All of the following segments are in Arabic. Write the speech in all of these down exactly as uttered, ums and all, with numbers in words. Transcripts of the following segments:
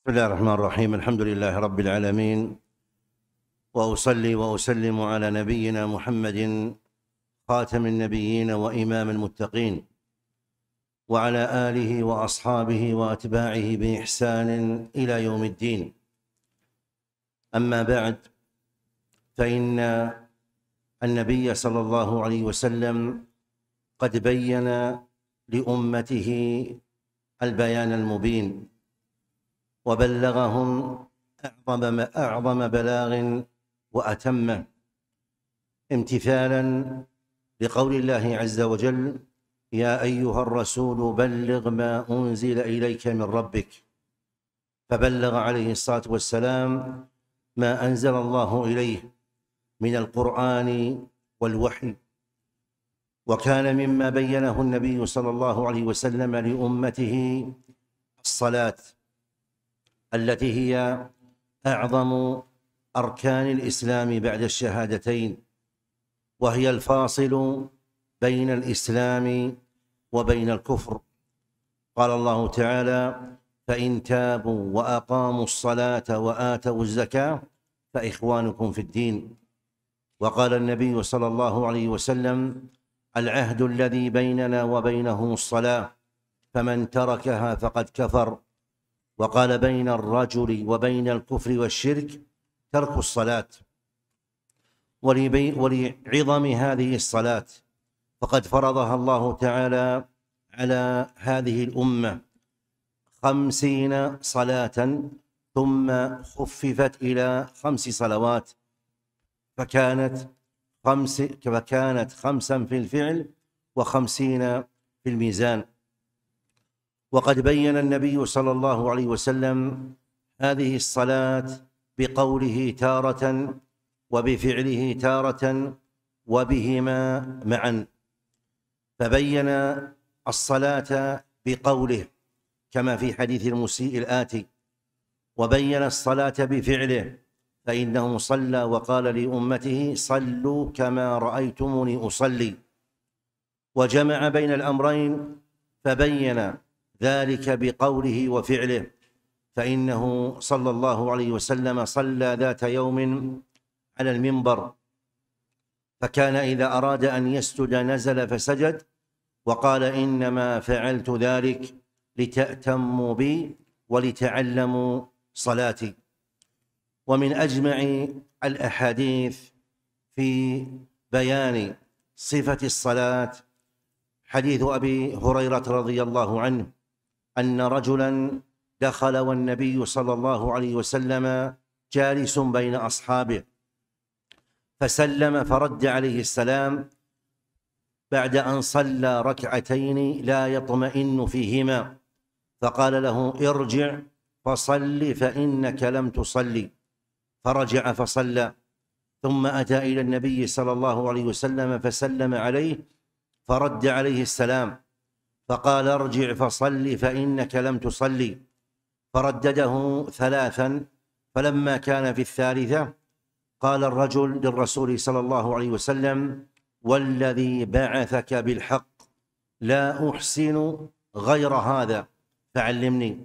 بسم الله الرحمن الرحيم. الحمد لله رب العالمين، وأصلي وأسلم على نبينا محمد خاتم النبيين وإمام المتقين، وعلى آله وأصحابه وأتباعه بإحسان إلى يوم الدين. أما بعد، فإن النبي صلى الله عليه وسلم قد بين لأمته البيان المبين، وبلغهم أعظم أعظم بلاغ وأتمه، امتثالا لقول الله عز وجل: يا أيها الرسول بلغ ما أنزل إليك من ربك. فبلغ عليه الصلاة والسلام ما أنزل الله إليه من القرآن والوحي، وكان مما بينه النبي صلى الله عليه وسلم لأمته الصلاة، التي هي أعظم أركان الإسلام بعد الشهادتين، وهي الفاصل بين الإسلام وبين الكفر. قال الله تعالى: فإن تابوا وأقاموا الصلاة وآتوا الزكاة فإخوانكم في الدين. وقال النبي صلى الله عليه وسلم: العهد الذي بيننا وبينهم الصلاة، فمن تركها فقد كفر. وقال: بين الرجل وبين الكفر والشرك ترك الصلاة. ولعظم هذه الصلاة فقد فرضها الله تعالى على هذه الأمة خمسين صلاة، ثم خففت إلى خمس صلوات، فكانت خمس فكانت خمسا في الفعل وخمسين في الميزان. وقد بين النبي صلى الله عليه وسلم هذه الصلاة بقوله تارة، وبفعله تارة، وبهما معا. فبين الصلاة بقوله كما في حديث المسيء الآتي، وبين الصلاة بفعله فإنه صلى وقال لأمته: صلوا كما رأيتموني أصلي. وجمع بين الأمرين فبين ذلك بقوله وفعله، فإنه صلى الله عليه وسلم صلى ذات يوم على المنبر، فكان إذا أراد أن يسجد نزل فسجد، وقال: إنما فعلت ذلك لتأتموا بي ولتعلموا صلاتي. ومن أجمع الأحاديث في بيان صفة الصلاة حديث أبي هريرة رضي الله عنه أن رجلا دخل والنبي صلى الله عليه وسلم جالس بين أصحابه، فسلم فرد عليه السلام بعد أن صلى ركعتين لا يطمئن فيهما، فقال له: ارجع فصل فإنك لم تصلي. فرجع فصلى، ثم أتى إلى النبي صلى الله عليه وسلم فسلم عليه، فرد عليه السلام فقال: ارجع فصل فإنك لم تصلي. فردده ثلاثا، فلما كان في الثالثة قال الرجل للرسول صلى الله عليه وسلم: والذي بعثك بالحق لا أحسن غير هذا فعلمني.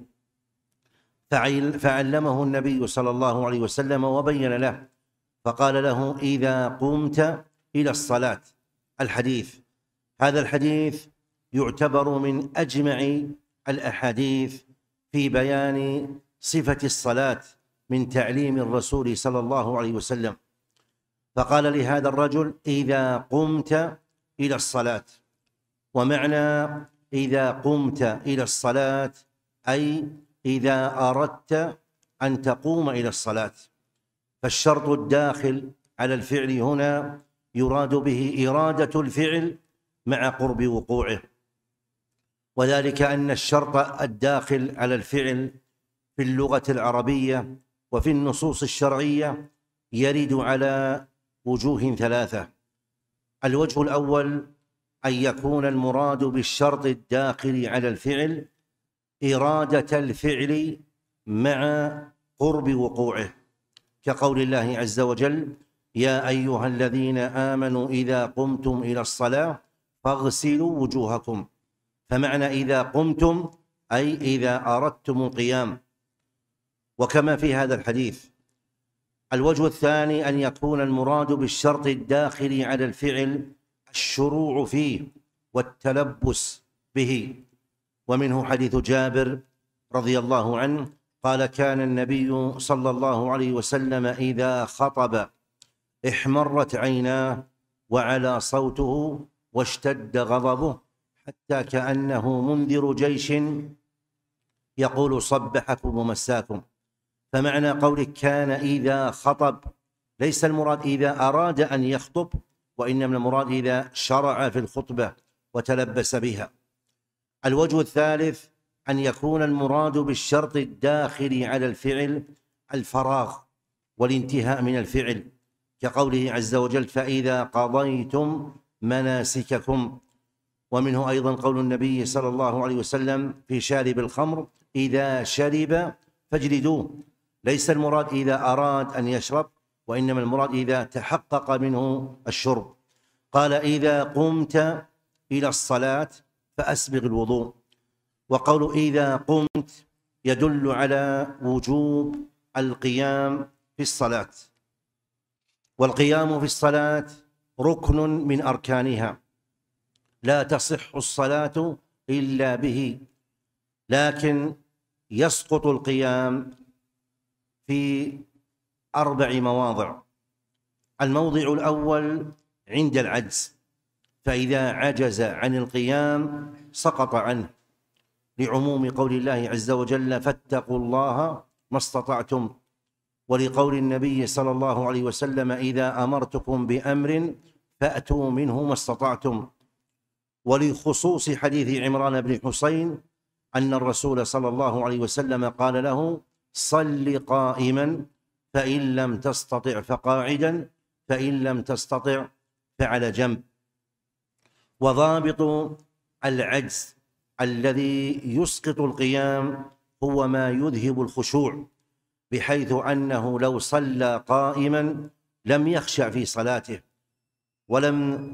فعلمه النبي صلى الله عليه وسلم وبين له، فقال له: إذا قمت إلى الصلاة. الحديث هذا الحديث يعتبر من أجمع الأحاديث في بيان صفة الصلاة من تعليم الرسول صلى الله عليه وسلم. فقال لهذا الرجل: إذا قمت إلى الصلاة. ومعنى إذا قمت إلى الصلاة أي إذا أردت أن تقوم إلى الصلاة. فالشرط الداخل على الفعل هنا يراد به إرادة الفعل مع قرب وقوعه، وذلك أن الشرط الداخل على الفعل في اللغة العربية وفي النصوص الشرعية يرد على وجوه ثلاثة. الوجه الأول أن يكون المراد بالشرط الداخل على الفعل إرادة الفعل مع قرب وقوعه، كقول الله عز وجل: يا أيها الذين آمنوا إذا قمتم إلى الصلاة فاغسلوا وكما في هذا الحديث. الوجه الثاني أن يكون المراد بالشرط الداخل على الفعل الشروع فيه والتلبس به، ومنه حديث جابر رضي الله عنه قال: كان النبي صلى الله عليه وسلم إذا خطب احمرت عيناه وعلى صوته واشتد غضبه حتى كأنه منذر جيش يقول صبحكم ومساكم. فمعنى قولك كان إذا خطب ليس المراد إذا أراد أن يخطب، وإنما المراد إذا شرع في الخطبة وتلبس بها. الوجه الثالث أن يكون المراد بالشرط الداخل على الفعل الفراغ والانتهاء من الفعل، كقوله عز وجل: فإذا قضيتم مناسككم. ومنه أيضا قول النبي صلى الله عليه وسلم في شارب الخمر: إذا شرب فاجلدوه. ليس المراد إذا أراد أن يشرب، وإنما المراد إذا تحقق منه الشرب. قال: إذا قمت إلى الصلاة فأسبغ الوضوء. وقول إذا قمت يدل على وجوب القيام في الصلاة، والقيام في الصلاة ركن من أركانها، لا تصح الصلاة إلا به، لكن يسقط القيام في أربع مواضع. الموضع الأول عند العجز، فإذا عجز عن القيام سقط عنه، لعموم قول الله عز وجل: فاتقوا الله ما استطعتم، ولقول النبي صلى الله عليه وسلم: إذا أمرتكم بأمر فأتوا منه ما استطعتم، ولخصوص حديث عمران بن حسين أن الرسول صلى الله عليه وسلم قال له: صل قائما فإن لم تستطع فقاعدا فإن لم تستطع فعلى جنب. وضابط العجز الذي يسقط القيام هو ما يذهب الخشوع، بحيث أنه لو صلى قائما لم يخشع في صلاته ولم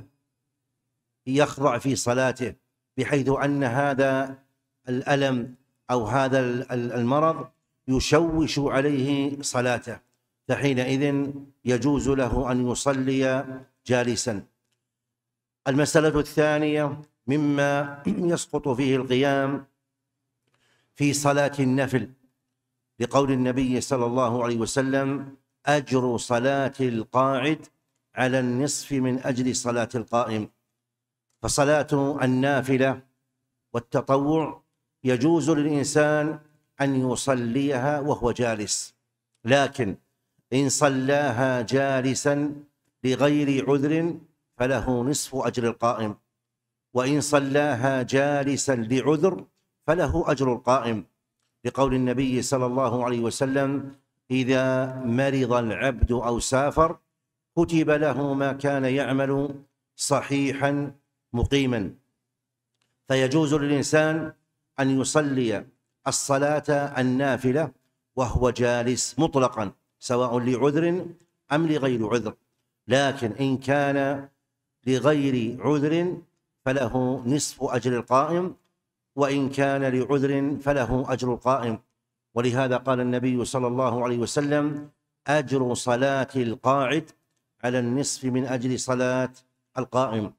يخضع في صلاته، بحيث أن هذا الألم أو هذا المرض يشوش عليه صلاته، فحينئذ يجوز له أن يصلي جالسا. المسألة الثانية مما يسقط فيه القيام في صلاة النفل، لقول النبي صلى الله عليه وسلم: أجر صلاة القاعد على النصف من أجل صلاة القائم. فصلاة النافلة والتطوع يجوز للإنسان أن يصليها وهو جالس، لكن إن صلاها جالسا لغير عذر فله نصف أجر القائم، وإن صلاها جالسا لعذر فله أجر القائم، لقول النبي صلى الله عليه وسلم: إذا مرض العبد أو سافر كتب له ما كان يعمل صحيحا مقيما. فيجوز للإنسان أن يصلي الصلاة النافلة وهو جالس مطلقا، سواء لعذر أم لغير عذر، لكن إن كان لغير عذر فله نصف أجر القائم، وإن كان لعذر فله أجر القائم. ولهذا قال النبي صلى الله عليه وسلم: أجر صلاة القاعد على النصف من أجل صلاة القائم.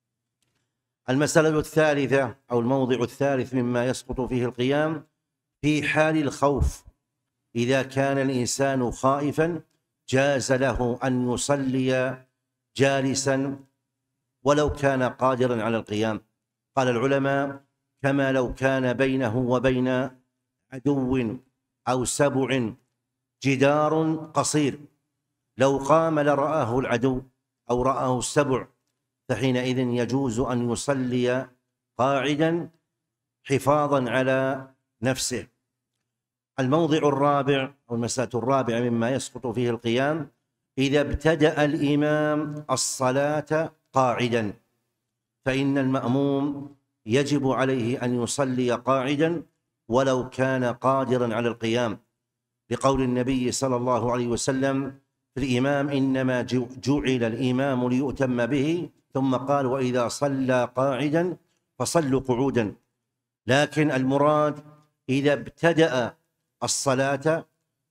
المسألة الثالثة أو الموضع الثالث مما يسقط فيه القيام في حال الخوف، إذا كان الإنسان خائفا جاز له أن يصلي جالسا ولو كان قادرا على القيام. قال العلماء: كما لو كان بينه وبين عدو أو سبع جدار قصير، لو قام لرآه العدو أو رآه السبع، فحينئذ يجوز أن يصلي قاعدا حفاظا على نفسه. الموضع الرابع أو المسألة الرابعة مما يسقط فيه القيام إذا ابتدأ الإمام الصلاة قاعدا، فإن المأموم يجب عليه أن يصلي قاعدا ولو كان قادرا على القيام، لقول النبي صلى الله عليه وسلم في الإمام: إنما جعل الإمام ليؤتم به، ثم قال: وإذا صلى قاعدا فصلوا قعودا. لكن المراد إذا ابتدأ الصلاة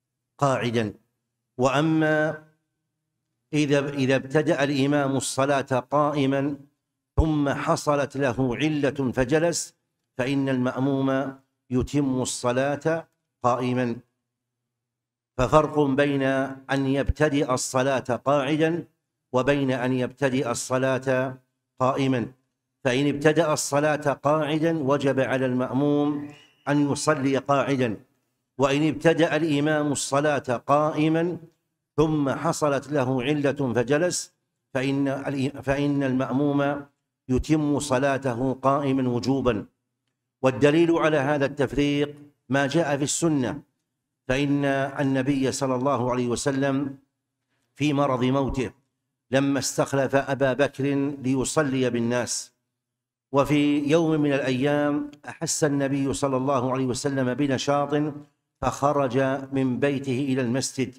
قاعدا. وأما إذا إذا ابتدأ الإمام الصلاة قائما ثم حصلت له علة فجلس، فإن المأموم يتم الصلاة قائما. ففرق بين أن يبتدئ الصلاة قاعدا وبين أن يبتدئ الصلاة قائما. فإن ابتدأ الصلاة قاعدا وجب على المأموم أن يصلي قاعدا، وإن ابتدأ الإمام الصلاة قائما ثم حصلت له علة فجلس، فإن فإن المأموم يتم صلاته قائما وجوبا. والدليل على هذا التفريق ما جاء في السنة، فإن النبي صلى الله عليه وسلم في مرض موته لما استخلف أبا بكر ليصلي بالناس، وفي يوم من الأيام أحس النبي صلى الله عليه وسلم بنشاط فخرج من بيته إلى المسجد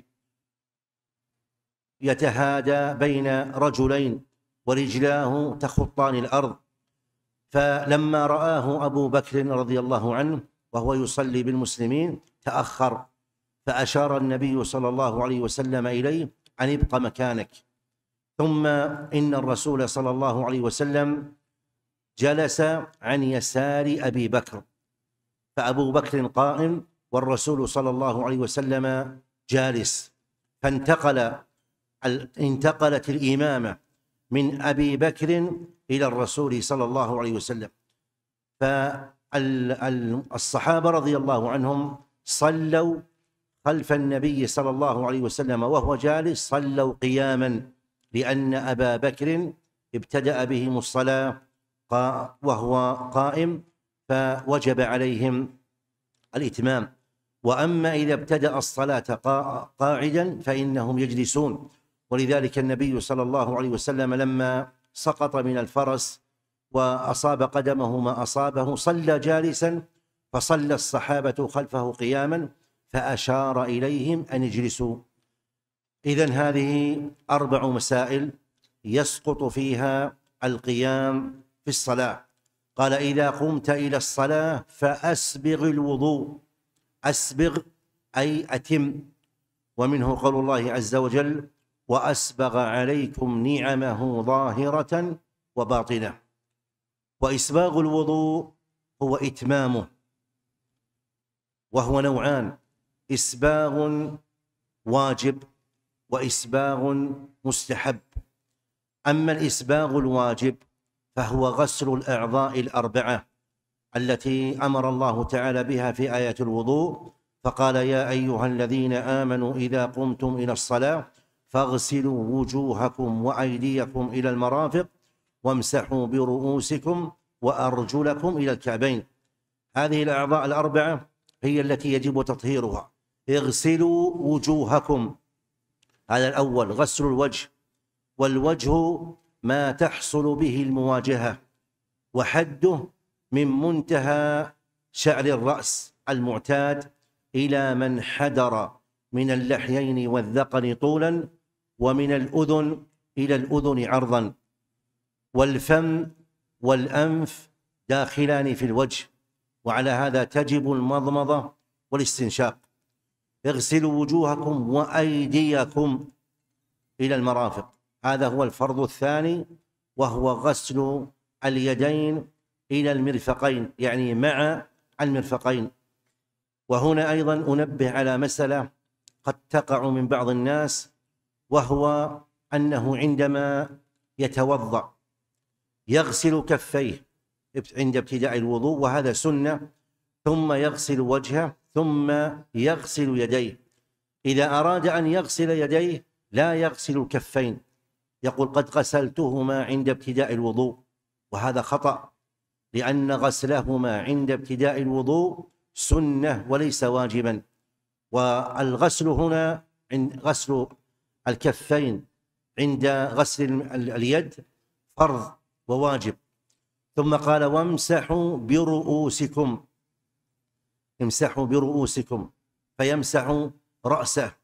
يتهادى بين رجلين ورجلاه تخطان الأرض. فلما رآه أبو بكر رضي الله عنه وهو يصلي بالمسلمين تأخر، فأشار النبي صلى الله عليه وسلم إليه أن ابق مكانك. ثم إن الرسول صلى الله عليه وسلم جلس عن يسار أبي بكر، فأبو بكر قائم والرسول صلى الله عليه وسلم جالس، فانتقل انتقلت الإمامة من أبي بكر إلى الرسول صلى الله عليه وسلم. فالصحابة رضي الله عنهم صلوا خلف النبي صلى الله عليه وسلم وهو جالس، صلوا قياما، لأن أبا بكر ابتدأ بهم الصلاة وهو قائم فوجب عليهم الإتمام. وأما إذا ابتدأ الصلاة قاعدا فإنهم يجلسون. ولذلك النبي صلى الله عليه وسلم لما سقط من الفرس وأصاب قدمه ما أصابه صلى جالسا، فصلى الصحابة خلفه قياما فأشار إليهم أن يجلسوا. إذن هذه أربع مسائل يسقط فيها القيام في الصلاة. قال: إذا قمت إلى الصلاة فأسبغ الوضوء. أسبغ أي أتم، ومنه قول الله عز وجل: وأسبغ عليكم نعمه ظاهرة وباطنة. وإسباغ الوضوء هو إتمامه، وهو نوعان: إسباغ واجب وإسباغ مستحب. أما الإسباغ الواجب فهو غسل الأعضاء الأربعة التي أمر الله تعالى بها في آية الوضوء، فقال: يا أيها الذين آمنوا إذا قمتم إلى الصلاة فاغسلوا وجوهكم وأيديكم إلى المرافق وامسحوا برؤوسكم وأرجلكم إلى الكعبين. هذه الأعضاء الأربعة هي التي يجب تطهيرها. اغسلوا وجوهكم، هذا الأول، غسل الوجه. والوجه ما تحصل به المواجهة، وحده من منتهى شعر الرأس المعتاد إلى من حدر من اللحيين والذقن طولا، ومن الأذن إلى الأذن عرضا. والفم والأنف داخلان في الوجه، وعلى هذا تجب المضمضة والاستنشاق. اغسلوا وجوهكم وأيديكم إلى المرافق، هذا هو الفرض الثاني، وهو غسل اليدين إلى المرفقين، يعني مع المرفقين. وهنا أيضا أنبه على مسألة قد تقع من بعض الناس، وهو أنه عندما يتوضأ يغسل كفيه عند ابتداء الوضوء، وهذا سنة، ثم يغسل وجهه، ثم يغسل يديه. إذا أراد أن يغسل يديه لا يغسل الكفين، يقول: قد غسلتهما عند ابتداء الوضوء، وهذا خطأ، لأن غسلهما عند ابتداء الوضوء سنة وليس واجبا. والغسل هنا عند غسل الكفين عند غسل اليد فرض وواجب. ثم قال: وامسحوا برؤوسكم. امسحوا برؤوسكم، فيمسح رأسه،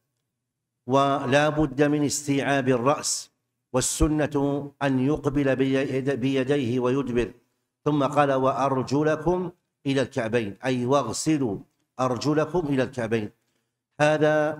ولا بد من استيعاب الرأس، والسنة أن يقبل بيديه ويدبر. ثم قال: وأرجلكم إلى الكعبين، أي واغسلوا أرجلكم إلى الكعبين. هذا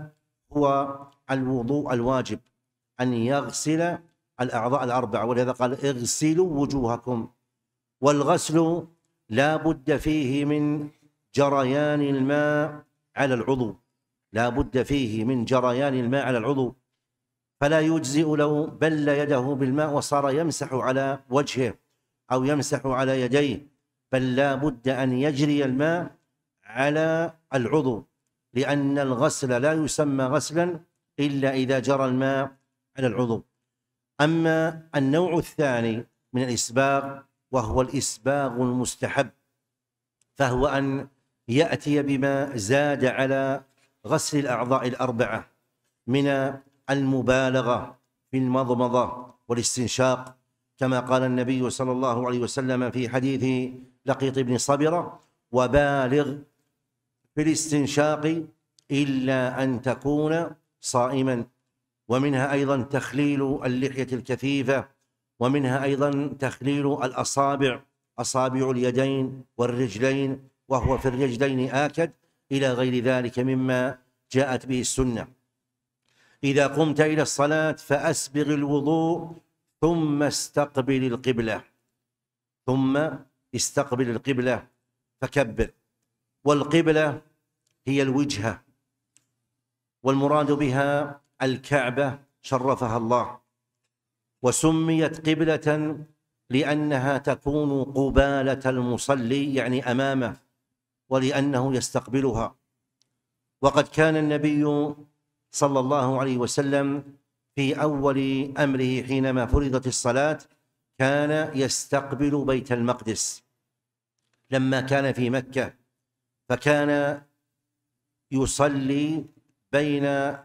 هو الوضوء الواجب، أن يغسل الأعضاء الأربعة، ولهذا قال اغسلوا وجوهكم. والغسل لا بد فيه من جريان الماء على العضو، لا بد فيه من جريان الماء على العضو، فلا يجزئ لو بل يده بالماء وصار يمسح على وجهه أو يمسح على يديه، بل لا بد أن يجري الماء على العضو، لأن الغسل لا يسمى غسلا إلا إذا جرى الماء على العضو. أما النوع الثاني من الإسباغ وهو الإسباغ المستحب، فهو أن يأتي بما زاد على غسل الأعضاء الأربعة من المبالغة في المضمضة والاستنشاق، كما قال النبي صلى الله عليه وسلم في حديث لقيط بن صبرة: وبالغ في الاستنشاق إلا أن تكون صائما. ومنها أيضا تخليل اللحية الكثيفة، ومنها أيضا تخليل الأصابع، أصابع اليدين والرجلين، وهو في الرجلين آكد، إلى غير ذلك مما جاءت به السنة. إذا قمت إلى الصلاة فأسبغ الوضوء ثم استقبل القبلة، ثم استقبل القبلة فكبر. والقبلة هي الوجهة، والمراد بها الكعبة شرفها الله، وسميت قبلة لأنها تكون قبالة المصلي، يعني أمامه، ولأنه يستقبلها. وقد كان النبي صلى الله عليه وسلم في أول أمره حينما فرضت الصلاة كان يستقبل بيت المقدس لما كان في مكة، فكان يصلي بين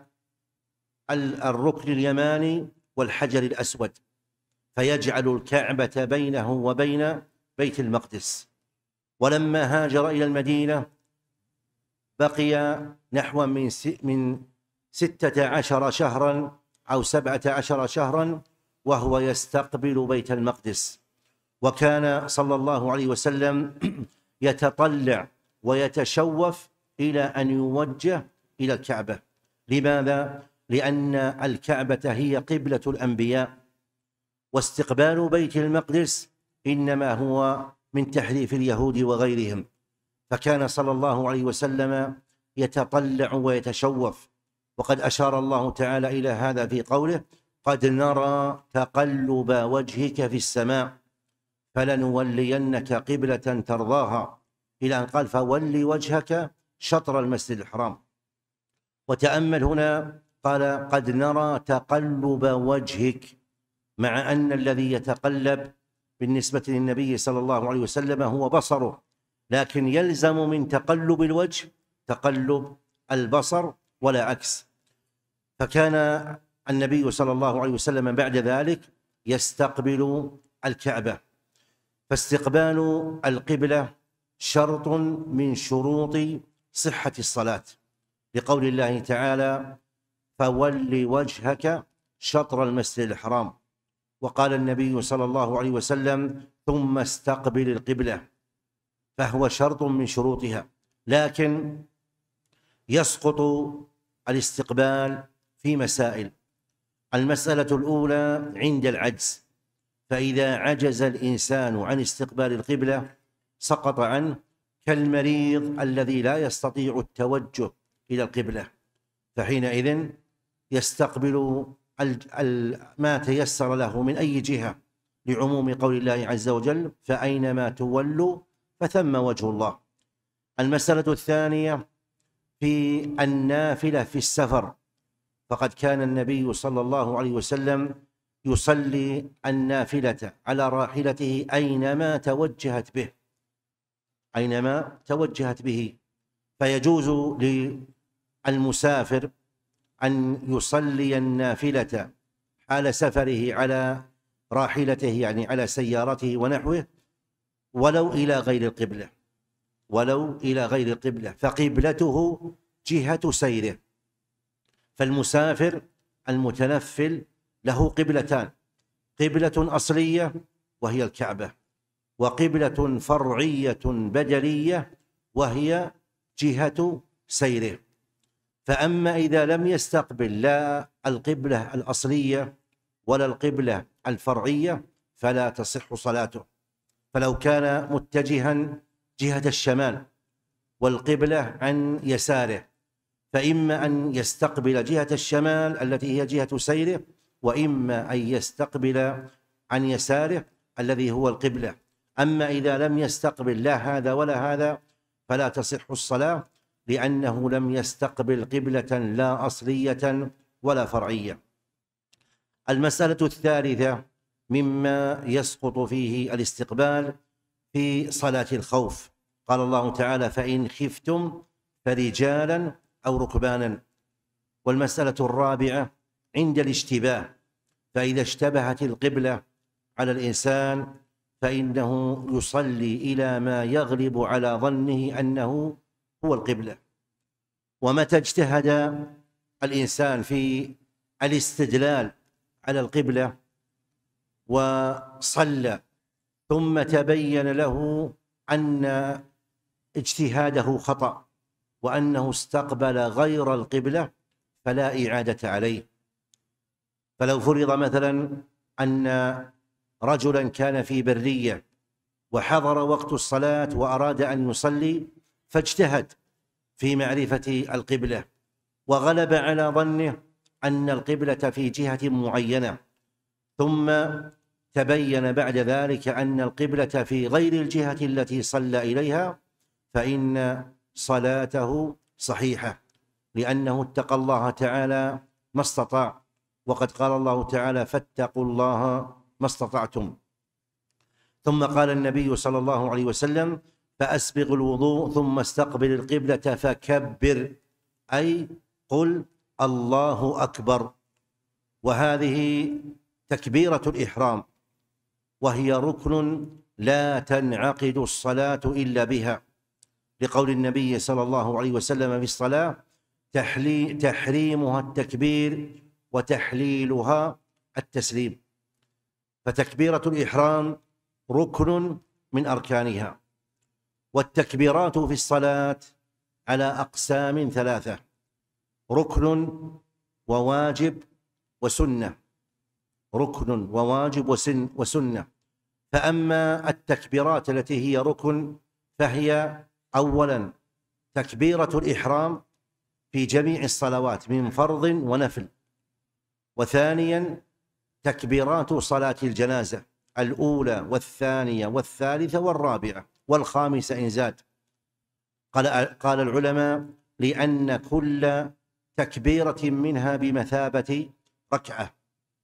الركن اليماني والحجر الأسود، فيجعل الكعبة بينه وبين بيت المقدس. ولما هاجر إلى المدينة بقي نحو من من ستة عشر شهرا أو سبعة عشر شهرا وهو يستقبل بيت المقدس، وكان صلى الله عليه وسلم يتطلع ويتشوف إلى أن يوجه إلى الكعبة. لماذا؟ لأن الكعبة هي قبلة الأنبياء، واستقبال بيت المقدس إنما هو من تحريف اليهود وغيرهم، فكان صلى الله عليه وسلم يتطلع ويتشوف. وقد أشار الله تعالى إلى هذا في قوله: قد نرى تقلب وجهك في السماء فلنولينك قبلة ترضاها، إلى أن قال: فول وجهك شطر المسجد الحرام. وتأمل هنا قال: قد نرى تقلب وجهك، مع أن الذي يتقلب بالنسبة للنبي صلى الله عليه وسلم هو بصره، لكن يلزم من تقلب الوجه تقلب البصر ولا عكس. فكان النبي صلى الله عليه وسلم بعد ذلك يستقبل الكعبة. فاستقبال القبلة شرط من شروط صحة الصلاة، لقول الله تعالى: فول وجهك شطر المسجد الحرام. وقال النبي صلى الله عليه وسلم: ثم استقبل القبلة، فهو شرط من شروطها. لكن يسقط الاستقبال في مسائل. المسألة الأولى عند العجز، فإذا عجز الإنسان عن استقبال القبلة سقط عنه، كالمريض الذي لا يستطيع التوجه إلى القبلة، فحينئذ يستقبل ما تيسر له من أي جهة، لعموم قول الله عز وجل: فأينما تولوا فثم وجه الله. المسألة الثانية في النافلة في السفر، فقد كان النبي صلى الله عليه وسلم يصلي النافلة على راحلته أينما توجهت به، أينما توجهت به، فيجوز للمسافر أن يصلي النافلة حال سفره على راحلته، يعني على سيارته ونحوه، ولو إلى غير القبلة، ولو إلى غير القبلة، فقبلته جهة سيره. فالمسافر المتنفل له قبلتان: قبلة أصلية وهي الكعبة، وقبلة فرعية بدلية وهي جهة سيره. فأما إذا لم يستقبل لا القبلة الأصلية ولا القبلة الفرعية فلا تصح صلاته. فلو كان متجها جهة الشمال والقبلة عن يساره، فإما أن يستقبل جهة الشمال التي هي جهة سيره، وإما أن يستقبل عن يساره الذي هو القبلة. أما إذا لم يستقبل لا هذا ولا هذا فلا تصح الصلاة، لأنه لم يستقبل قبلة لا أصلية ولا فرعية. المسألة الثالثة مما يسقط فيه الاستقبال في صلاة الخوف، قال الله تعالى: فإن خفتم فرجالا أو ركبانا. والمسألة الرابعة عند الاشتباه، فإذا اشتبهت القبلة على الإنسان فإنه يصلي إلى ما يغلب على ظنه أنه هو القبلة. ومتى اجتهد الإنسان في الاستدلال على القبلة وصلى ثم تبين له أن اجتهاده خطأ وأنه استقبل غير القبلة فلا إعادة عليه. فلو فرض مثلا أن رجلا كان في برية وحضر وقت الصلاة وأراد أن يصلي فاجتهد في معرفة القبلة وغلب على ظنه أن القبلة في جهة معينة، ثم تبين بعد ذلك أن القبلة في غير الجهة التي صلى إليها، فإن صلاته صحيحة، لأنه اتقى الله تعالى ما استطاع، وقد قال الله تعالى: فاتقوا الله ما استطعتم. ثم قال النبي صلى الله عليه وسلم: فأسبغ الوضوء ثم استقبل القبلة فكبر، أي قل الله أكبر. وهذه تكبيرة الإحرام، وهي ركن لا تنعقد الصلاة إلا بها، لقول النبي صلى الله عليه وسلم في الصلاة: تحريمها التكبير وتحليلها التسليم. فتكبيرة الإحرام ركن من أركانها. والتكبيرات في الصلاة على أقسام ثلاثة: ركن وواجب وسنة. ركن وواجب وسن وسنة. فأما التكبيرات التي هي ركن فهي أولا تكبيرة الإحرام في جميع الصلوات من فرض ونفل، وثانيا تكبيرات صلاة الجنازة الأولى والثانية والثالثة والرابعة والخامسة إن زاد. قال, قال العلماء: لأن كل تكبيرة منها بمثابة ركعة.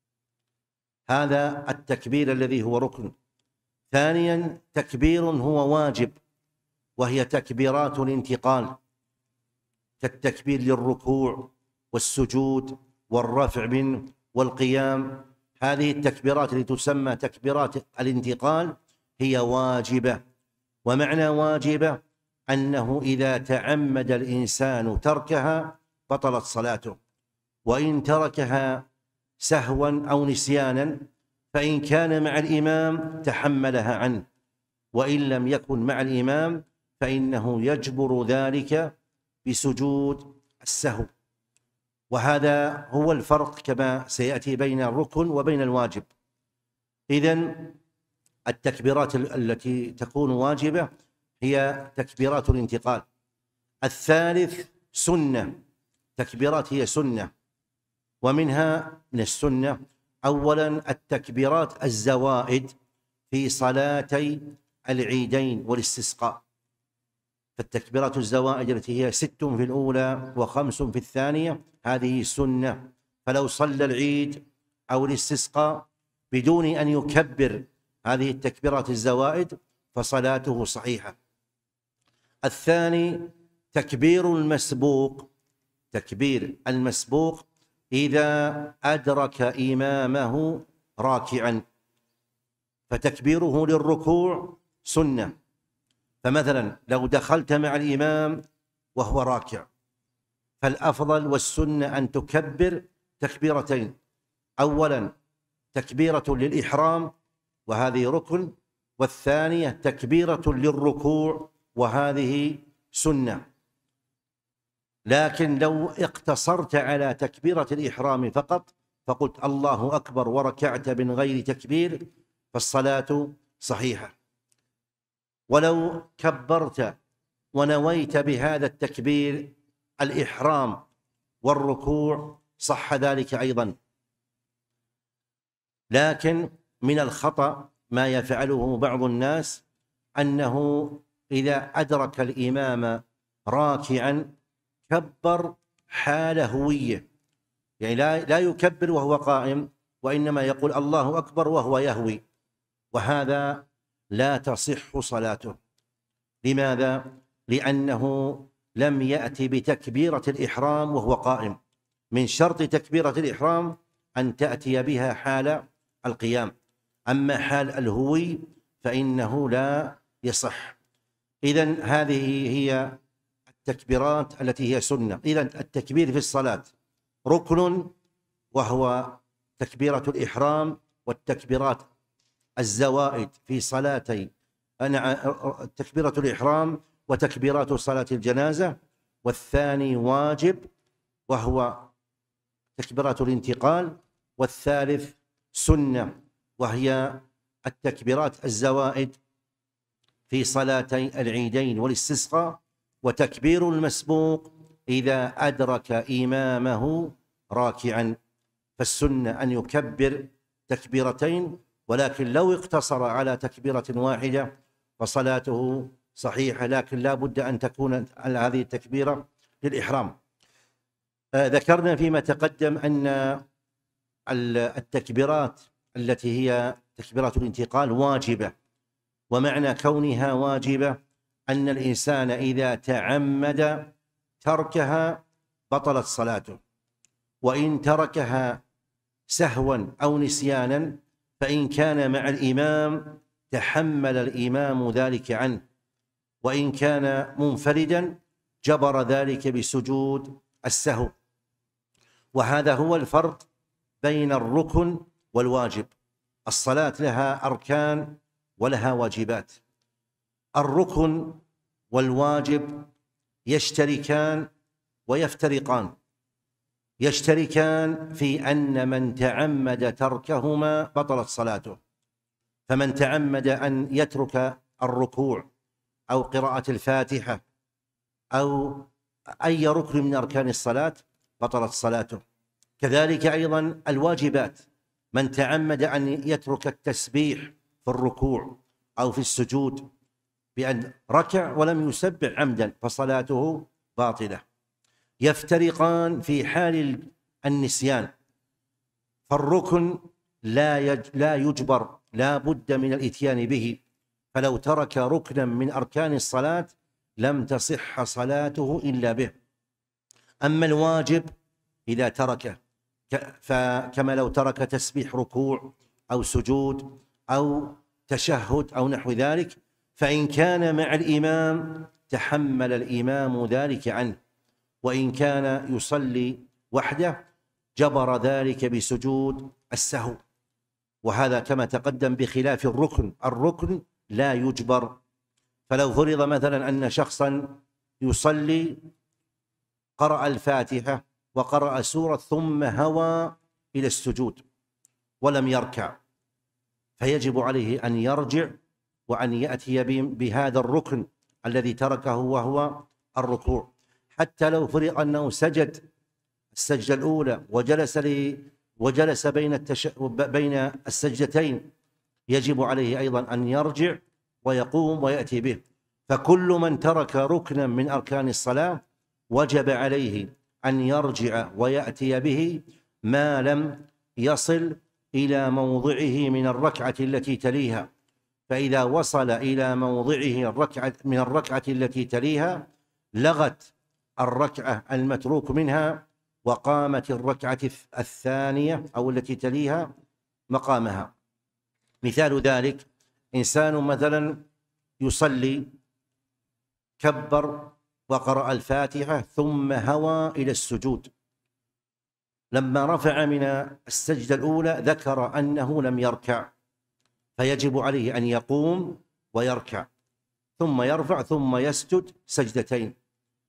هذا التكبير الذي هو ركن. ثانيا تكبير هو واجب، وهي تكبيرات الانتقال، كالتكبير للركوع والسجود والرفع منه والقيام. هذه التكبيرات التي تسمى تكبيرات الانتقال هي واجبة. ومعنى واجبة أنه إذا تعمد الإنسان تركها بطلت صلاته، وإن تركها سهوا أو نسيانا فإن كان مع الإمام تحملها عنه، وإن لم يكن مع الإمام فإنه يجبر ذلك بسجود السهو. وهذا هو الفرق كما سيأتي بين الركن وبين الواجب. إذن التكبيرات التي تكون واجبة هي تكبيرات الانتقال. الثالث سنة، تكبيرات هي سنة، ومنها من السنة أولا التكبيرات الزوائد في صلاتي العيدين والاستسقاء. فالتكبيرات الزوائد التي هي ست في الأولى وخمس في الثانية هذه سنة، فلو صلى العيد أو الاستسقاء بدون أن يكبر هذه التكبيرات الزوائد فصلاته صحيحة. الثاني تكبير المسبوق، تكبير المسبوق إذا أدرك إمامه راكعا، فتكبيره للركوع سنة. فمثلا لو دخلت مع الإمام وهو راكع فالأفضل والسنة أن تكبر تكبيرتين: أولا تكبيرة للإحرام وهذه ركن، والثانية تكبيرة للركوع وهذه سنة. لكن لو اقتصرت على تكبيرة الإحرام فقط فقلت الله أكبر وركعت من غير تكبير فالصلاة صحيحة. ولو كبرت ونويت بهذا التكبير الإحرام والركوع صح ذلك أيضا. لكن من الخطأ ما يفعله بعض الناس أنه إذا أدرك الإمام راكعا كبر حال هوية، يعني لا لا يكبر وهو قائم، وإنما يقول الله أكبر وهو يهوي، وهذا لا تصح صلاته. لماذا؟ لأنه لم يأتي بتكبيرة الإحرام وهو قائم. من شرط تكبيرة الإحرام أن تأتي بها حال القيام، أما حال الهوي فإنه لا يصح. إذن هذه هي التكبيرات التي هي سنة. إذن التكبير في الصلاة ركن، وهو تكبيرة الإحرام والتكبيرات الزوائد في صلاتي تكبيرة الإحرام وتكبيرات صلاة الجنازة. والثاني واجب وهو تكبيرات الانتقال. والثالث سنة وهي التكبيرات الزوائد في صلاتي العيدين والاستسقاء. وتكبير المسبوق إذا أدرك إمامه راكعا، فالسنة أن يكبر تكبيرتين، ولكن لو اقتصر على تكبيرة واحدة فصلاته صحيحة، لكن لا بد أن تكون هذه التكبيرة للإحرام. آه ذكرنا فيما تقدم أن التكبيرات التي هي تكبيرات الانتقال واجبة، ومعنى كونها واجبة أن الإنسان إذا تعمد تركها بطلت صلاته، وإن تركها سهوا أو نسيانا فإن كان مع الإمام تحمل الإمام ذلك عنه، وإن كان منفردا جبر ذلك بسجود السهو. وهذا هو الفرق بين الركن والواجب. الصلاة لها أركان ولها واجبات. الركن والواجب يشتركان ويفترقان. يشتركان في أن من تعمد تركهما بطلت صلاته. فمن تعمد أن يترك الركوع أو قراءة الفاتحة أو أي ركن من أركان الصلاة بطلت صلاته. كذلك أيضا الواجبات، من تعمد أن يترك التسبيح في الركوع أو في السجود بأن ركع ولم يسبح عمدا فصلاته باطلة. يفترقان في حال النسيان، فالركن لا لا يجبر، لا بد من الإتيان به، فلو ترك ركنا من أركان الصلاة لم تصح صلاته إلا به. أما الواجب إذا تركه فكما لو ترك تسبيح ركوع أو سجود أو تشهد أو نحو ذلك، فإن كان مع الإمام تحمل الإمام ذلك عنه، وإن كان يصلي وحده جبر ذلك بسجود السهو. وهذا كما تقدم بخلاف الركن. الركن لا يجبر. فلو فرض مثلا أن شخصا يصلي قرأ الفاتحة وقرأ سورة ثم هوى إلى السجود ولم يركع، فيجب عليه أن يرجع وأن يأتي بهذا الركن الذي تركه وهو الركوع. حتى لو فرض أنه سجد السجدة الأولى وجلس لي وجلس بين التش... بين السجدتين، يجب عليه أيضا أن يرجع ويقوم ويأتي به. فكل من ترك ركنا من أركان الصلاة وجب عليه أن يرجع ويأتي به ما لم يصل إلى موضعه من الركعة التي تليها. فإذا وصل إلى موضعه الركعة من الركعة التي تليها لغت الركعة المتروك منها وقامت الركعة الثانية أو التي تليها مقامها. مثال ذلك إنسان مثلا يصلي كبر وقرأ الفاتحة ثم هوى إلى السجود، لما رفع من السجدة الأولى ذكر أنه لم يركع، فيجب عليه أن يقوم ويركع ثم يرفع ثم يسجد سجدتين.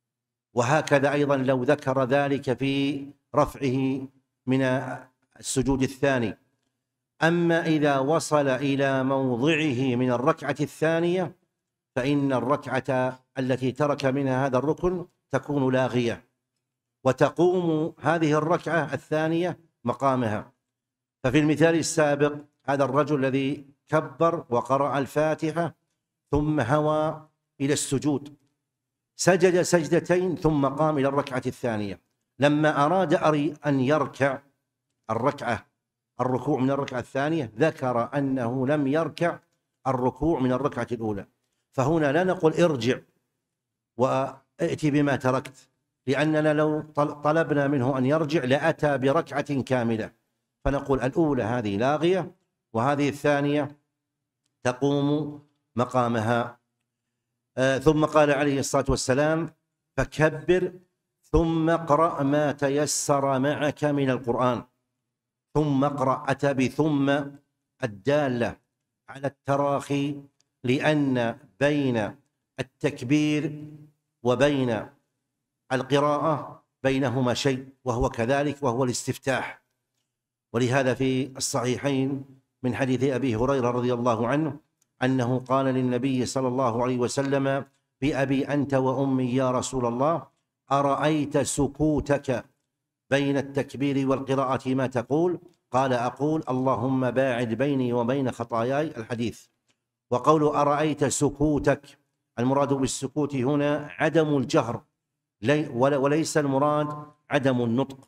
وهكذا أيضا لو ذكر ذلك في رفعه من السجود الثاني. أما إذا وصل إلى موضعه من الركعة الثانية فإن الركعة التي ترك منها هذا الركن تكون لاغية، وتقوم هذه الركعة الثانية مقامها. ففي المثال السابق هذا الرجل الذي كبر وقرأ الفاتحة ثم هوى إلى السجود، سجد سجدتين ثم قام إلى الركعة الثانية. لما أراد أن يركع الركعة الركوع من الركعة الثانية ذكر أنه لم يركع الركوع من الركعة الأولى، فهنا لا نقول ارجع وائتي بما تركت، لأننا لو طلبنا منه أن يرجع لأتى بركعة كاملة، فنقول الأولى هذه لاغية وهذه الثانية تقوم مقامها. آه ثم قال عليه الصلاة والسلام: فكبر ثم اقرأ ما تيسر معك من القرآن. ثم اقرأ، أتى بثم الدالة على التراخي، لأن بين التكبير وبين القراءة بينهما شيء، وهو كذلك وهو الاستفتاح. ولهذا في الصحيحين من حديث أبي هريرة رضي الله عنه أنه قال للنبي صلى الله عليه وسلم: بأبي أنت وأمي يا رسول الله، أرأيت سكوتك بين التكبير والقراءة ما تقول؟ قال: أقول اللهم باعد بيني وبين خطاياي، الحديث. وقول أرأيت سكوتك، المراد بالسكوت هنا عدم الجهر وليس المراد عدم النطق.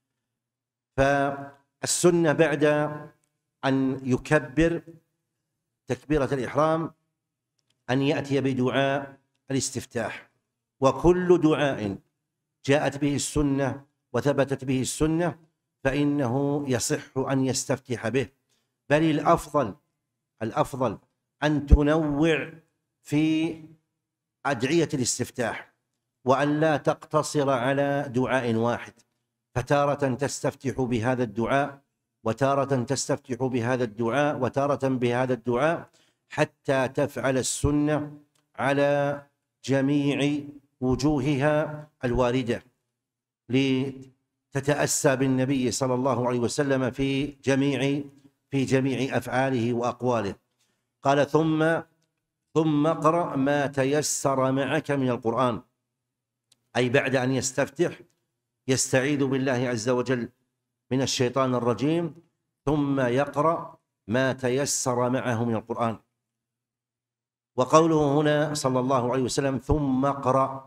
فالسنة بعد أن يكبر تكبيرة الإحرام أن يأتي بدعاء الاستفتاح، وكل دعاء جاءت به السنة وثبتت به السنة فإنه يصح أن يستفتح به، بل الأفضل الأفضل أن تنوع في أدعية الاستفتاح، وأن لا تقتصر على دعاء واحد، فتارة تستفتح بهذا الدعاء وتارة تستفتح بهذا الدعاء وتارة بهذا الدعاء، حتى تفعل السنة على جميع وجوهها الواردة، لتتأسى بالنبي صلى الله عليه وسلم في جميع في جميع أفعاله وأقواله. قال: ثم ثم اقرأ ما تيسر معك من القرآن، أي بعد أن يستفتح يستعيذ بالله عز وجل من الشيطان الرجيم، ثم يقرأ ما تيسر معه من القرآن. وقوله هنا صلى الله عليه وسلم ثم اقرأ،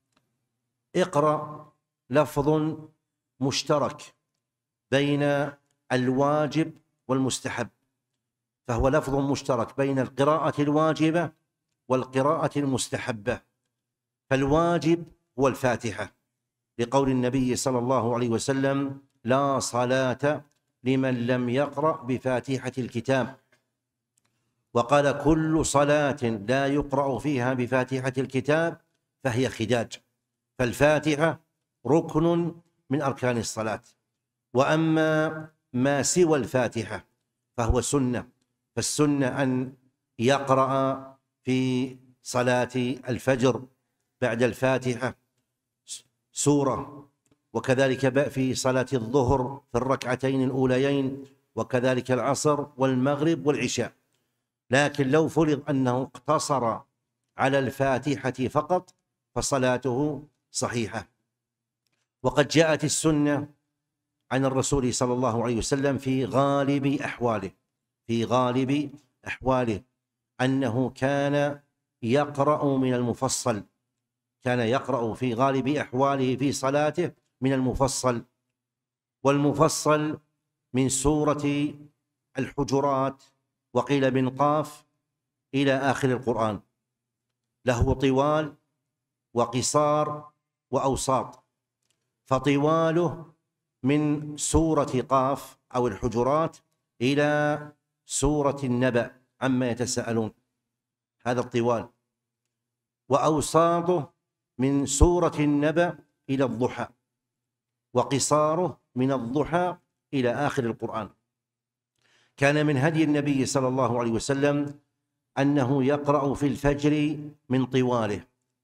اقرأ لفظ مشترك بين الواجب والمستحب، فهو لفظ مشترك بين القراءة الواجبة والقراءة المستحبة. فالواجب هو الفاتحة، لقول النبي صلى الله عليه وسلم: لا صلاة لمن لم يقرأ بفاتحة الكتاب. وقال: كل صلاة لا يقرأ فيها بفاتحة الكتاب فهي خداج. فالفاتحة ركن من أركان الصلاة، وأما ما سوى الفاتحة فهو سنة. فالسنة أن يقرأ في صلاة الفجر بعد الفاتحة سورة، وكذلك في صلاة الظهر في الركعتين الأوليين، وكذلك العصر والمغرب والعشاء. لكن لو فرض أنه اقتصر على الفاتحة فقط فصلاته صحيحة. وقد جاءت السنة عن الرسول صلى الله عليه وسلم في غالب أحواله في غالب أحواله أنه كان يقرأ من المفصل، كان يقرأ في غالب أحواله في صلاته من المفصل. والمفصل من سورة الحجرات وقيل من قاف إلى آخر القرآن، له طوال وقصار وأوساط. فطواله من سورة قاف أو الحجرات إلى سورة النبأ عما يتساءلون، هذا الطوال. وأوساطه من سورة النبأ إلى الضحى، وقصاره من الضحى إلى آخر القرآن. كان من هدي النبي صلى الله عليه وسلم أنه يقرأ في الفجر من طواله،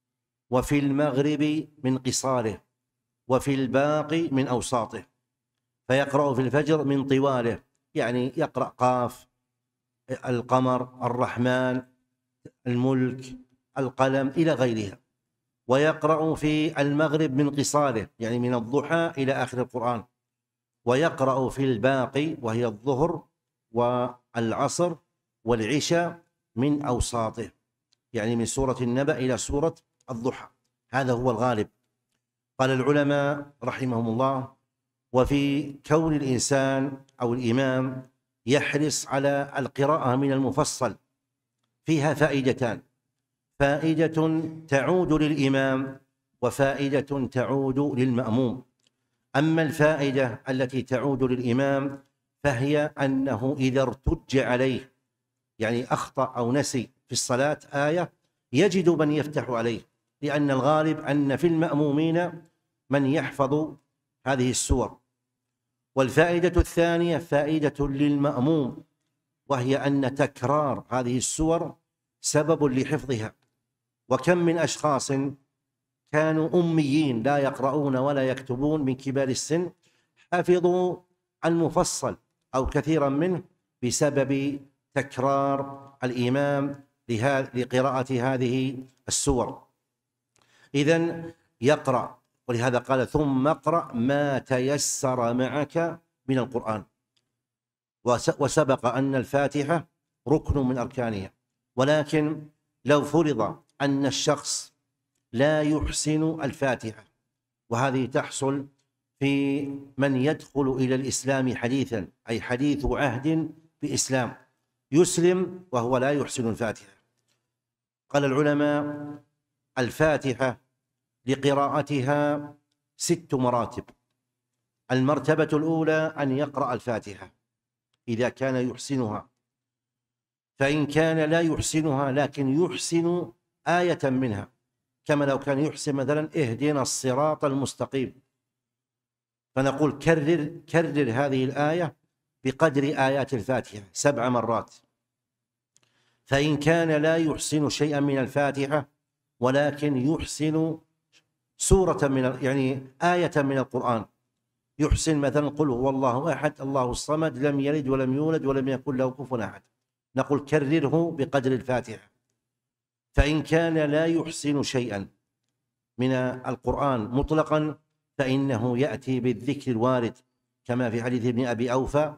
وفي المغرب من قصاره، وفي الباقي من أوساطه. فيقرأ في الفجر من طواله، يعني يقرأ قاف، القمر، الرحمن، الملك، القلم إلى غيرها. ويقرأ في المغرب من قصاره، يعني من الضحى إلى آخر القرآن. ويقرأ في الباقي وهي الظهر والعصر والعشاء من أوساطه، يعني من سورة النبأ إلى سورة الضحى. هذا هو الغالب. قال العلماء رحمهم الله: وفي كون الإنسان أو الإمام يحرص على القراءة من المفصل فيها فائدتان: فائدة تعود للإمام، وفائدة تعود للمأموم. أما الفائدة التي تعود للإمام فهي أنه إذا ارتج عليه، يعني أخطأ أو نسي في الصلاة آية، يجد من يفتح عليه، لأن الغالب أن في المأمومين من يحفظ هذه السور. والفائدة الثانية فائدة للمأموم، وهي أن تكرار هذه السور سبب لحفظها. وكم من أشخاص كانوا أميين لا يقرؤون ولا يكتبون من كبار السن حفظوا المفصل أو كثيرا منه بسبب تكرار الإمام لقراءة هذه السور. إذن يقرأ، ولهذا قال: ثم اقرأ ما تيسر معك من القرآن. وسبق أن الفاتحة ركن من أركانها، ولكن لو فرض أن الشخص لا يحسن الفاتحة، وهذه تحصل في من يدخل إلى الإسلام حديثا، أي حديث عهد بإسلام، يسلم وهو لا يحسن الفاتحة. قال العلماء: الفاتحة لقراءتها ست مراتب. المرتبة الأولى أن يقرأ الفاتحة إذا كان يحسنها، فإن كان لا يحسنها لكن يحسن آية منها، كما لو كان يحسن مثلا اهدنا الصراط المستقيم، فنقول كرر كرر هذه الآية بقدر آيات الفاتحة سبع مرات. فإن كان لا يحسن شيئا من الفاتحة ولكن يحسن سورة من يعني آية من القرآن، يحسن مثلا قل هو الله أحد الله الصمد لم يلد ولم يولد ولم يكن له كفوا أحد، نقول كرره بقدر الفاتحة. فإن كان لا يحسن شيئا من القرآن مطلقا فإنه يأتي بالذكر الوارد كما في حديث ابن أبي أوفى: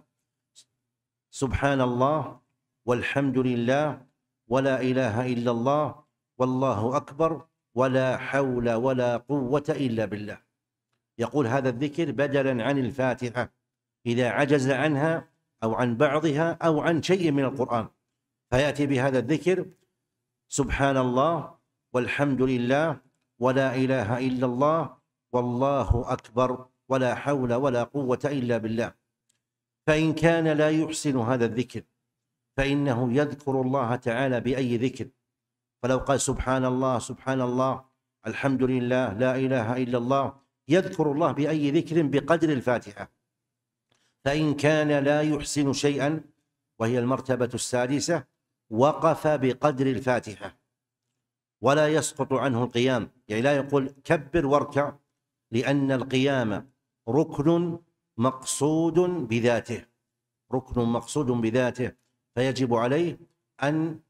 سبحان الله والحمد لله ولا إله إلا الله والله أكبر ولا حول ولا قوة إلا بالله. يقول هذا الذكر بدلا عن الفاتحة إذا عجز عنها أو عن بعضها أو عن شيء من القرآن، فيأتي بهذا الذكر: سبحان الله والحمد لله ولا إله إلا الله والله أكبر ولا حول ولا قوة إلا بالله. فإن كان لا يحسن هذا الذكر فإنه يذكر الله تعالى بأي ذكر، فلو قال سبحان الله سبحان الله الحمد لله لا إله إلا الله، يذكر الله بأي ذكر بقدر الفاتحة. فإن كان لا يحسن شيئا، وهي المرتبة السادسة، وقف بقدر الفاتحة ولا يسقط عنه القيام، يعني لا يقول كبر واركع، لأن القيام ركن مقصود بذاته، ركن مقصود بذاته، فيجب عليه أن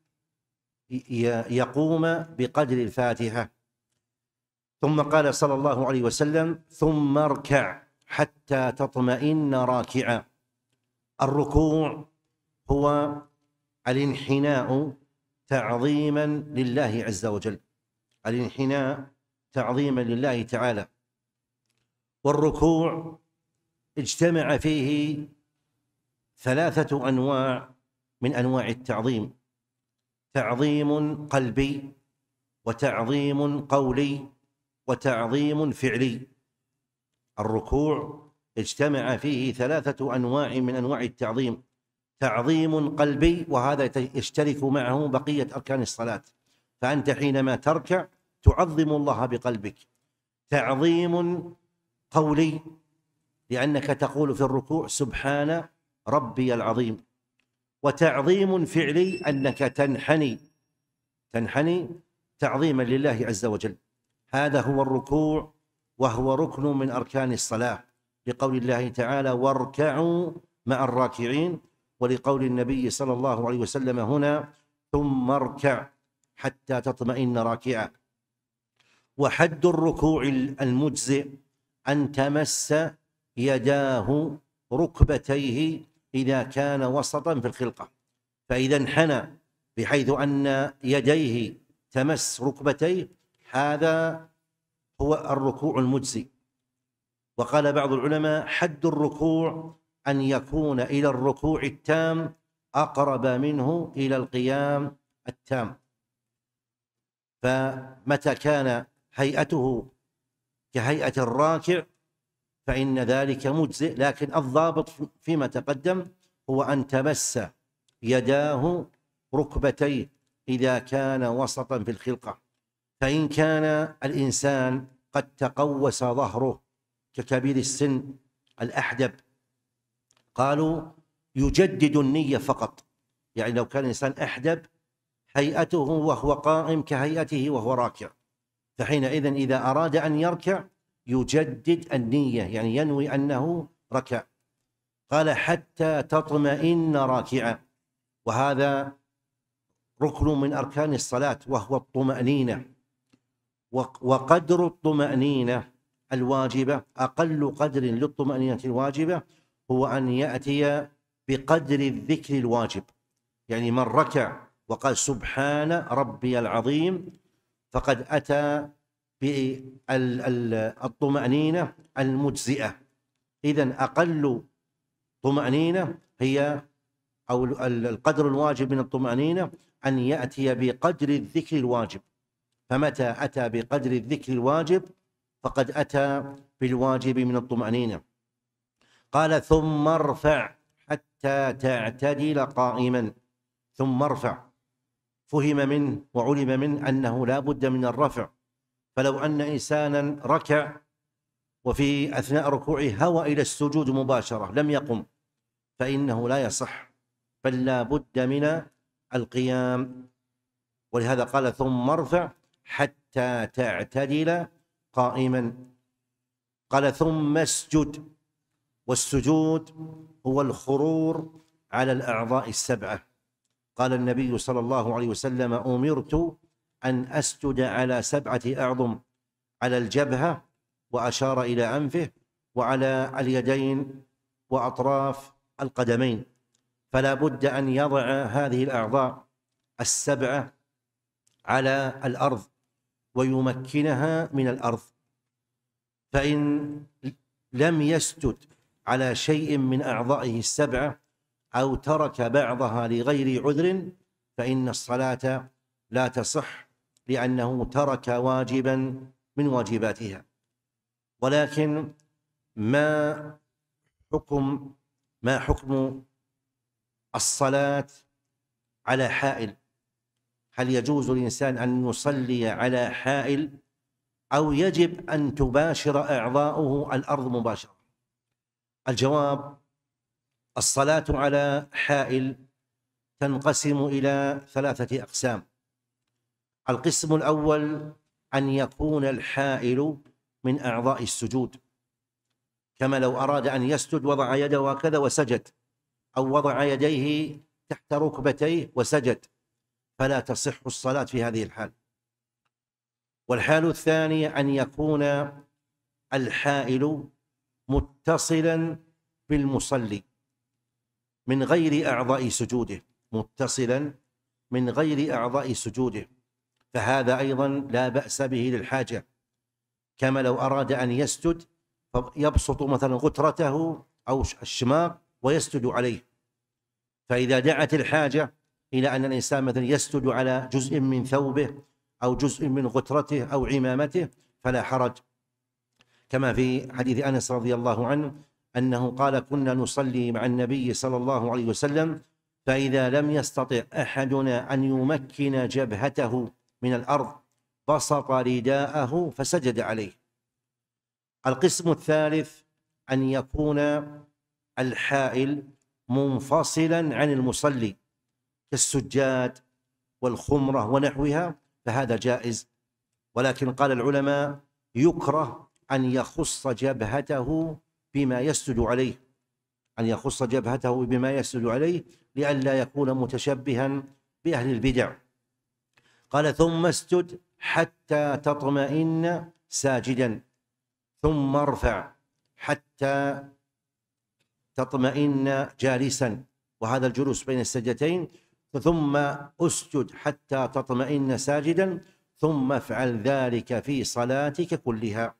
يقوم بقدر الفاتحة. ثم قال صلى الله عليه وسلم: ثم اركع حتى تطمئن راكعا. الركوع هو الانحناء تعظيما لله عز وجل، الانحناء تعظيما لله تعالى. والركوع اجتمع فيه ثلاثة أنواع من أنواع التعظيم: تعظيم قلبي وتعظيم قولي وتعظيم فعلي. الركوع اجتمع فيه ثلاثة أنواع من أنواع التعظيم: تعظيم قلبي، وهذا يشترك معه بقية أركان الصلاة، فأنت حينما تركع تعظم الله بقلبك. تعظيم قولي، لأنك تقول في الركوع سبحان ربي العظيم. وتعظيم فعلي، أنك تنحني تنحني تعظيما لله عز وجل. هذا هو الركوع، وهو ركن من أركان الصلاة، لقول الله تعالى: واركعوا مع الراكعين، ولقول النبي صلى الله عليه وسلم هنا: ثم اركع حتى تطمئن راكعا. وحد الركوع المجزئ أن تمس يداه ركبتيه إذا كان وسطا في الخلقة، فإذا انحنى بحيث أن يديه تمس ركبتيه، هذا هو الركوع المجزي. وقال بعض العلماء: حد الركوع أن يكون إلى الركوع التام أقرب منه إلى القيام التام، فمتى كان هيئته كهيئة الراكع فإن ذلك مجزئ، لكن الضابط فيما تقدم هو أن تمس يداه ركبتيه إذا كان وسطا في الخلقة. فإن كان الإنسان قد تقوس ظهره ككبير السن الأحدب، قالوا يجدد النية فقط، يعني لو كان الإنسان أحدب هيئته وهو قائم كهيئته وهو راكع، فحينئذ إذا أراد أن يركع يجدد النية، يعني ينوي أنه ركع. قال: حتى تطمئن راكعا، وهذا ركن من أركان الصلاة، وهو الطمأنينة. وقدر الطمأنينة الواجبة، أقل قدر للطمأنينة الواجبة هو أن يأتي بقدر الذكر الواجب، يعني من ركع وقال سبحان ربي العظيم فقد أتى بالطمأنينة المجزئة. إذن أقل طمأنينة هي، أو القدر الواجب من الطمأنينة، أن يأتي بقدر الذكر الواجب، فمتى أتى بقدر الذكر الواجب فقد أتى بالواجب من الطمأنينة. قال: ثم ارفع حتى تعتدل قائما. ثم ارفع، فهم منه وعلم منه أنه لا بد من الرفع، فلو أن إنسانا ركع وفي أثناء ركوعه هوى إلى السجود مباشرة لم يقم فإنه لا يصح، بل لا بد من القيام. ولهذا قال: ثم ارفع حتى تعتدل قائما. قال: ثم اسجد. والسجود هو الخرور على الأعضاء السبعة. قال النبي صلى الله عليه وسلم: أمرت أن أسجد على سبعة أعظم، على الجبهة، وأشار إلى أنفه، وعلى اليدين، وأطراف القدمين. فلا بد أن يضع هذه الأعضاء السبعة على الأرض ويمكنها من الأرض، فإن لم يسجد على شيء من أعضائه السبعة أو ترك بعضها لغير عذر فإن الصلاة لا تصح، لأنه ترك واجبا من واجباتها. ولكن ما حكم ما حكم الصلاة على حائل؟ هل يجوز للإنسان أن يصلي على حائل أو يجب أن تباشر أعضاؤه الأرض مباشرة؟ الجواب: الصلاة على حائل تنقسم إلى ثلاثة أقسام. القسم الأول أن يكون الحائل من أعضاء السجود، كما لو أراد أن يسجد وضع يده هكذا وسجد، أو وضع يديه تحت ركبتيه وسجد، فلا تصح الصلاة في هذه الحال. والحال الثانية أن يكون الحائل متصلا بالمصلي من غير أعضاء سجوده، متصلا من غير أعضاء سجوده، فهذا أيضا لا بأس به للحاجة، كما لو أراد أن يسجد فيبسط مثلا غترته أو الشماغ ويسجد عليه، فإذا دعت الحاجة إلى أن الإنسان مثلا يسجد على جزء من ثوبه أو جزء من غترته أو عمامته فلا حرج، كما في حديث أنس رضي الله عنه أنه قال: كنا نصلي مع النبي صلى الله عليه وسلم فإذا لم يستطع أحدنا أن يمكن جبهته من الأرض بسط رداءه فسجد عليه. القسم الثالث أن يكون الحائل منفصلا عن المصلي كالسجاد والخمرة ونحوها، فهذا جائز. ولكن قال العلماء يكره أن يخص جبهته بما يسجد عليه، أن يخص جبهته بما يسجد عليه لئلا يكون متشبها بأهل البدع. قال ثم اسجد حتى تطمئن ساجدا، ثم ارفع حتى تطمئن جالسا، وهذا الجلوس بين السجدتين، ثم اسجد حتى تطمئن ساجدا، ثم افعل ذلك في صلاتك كلها.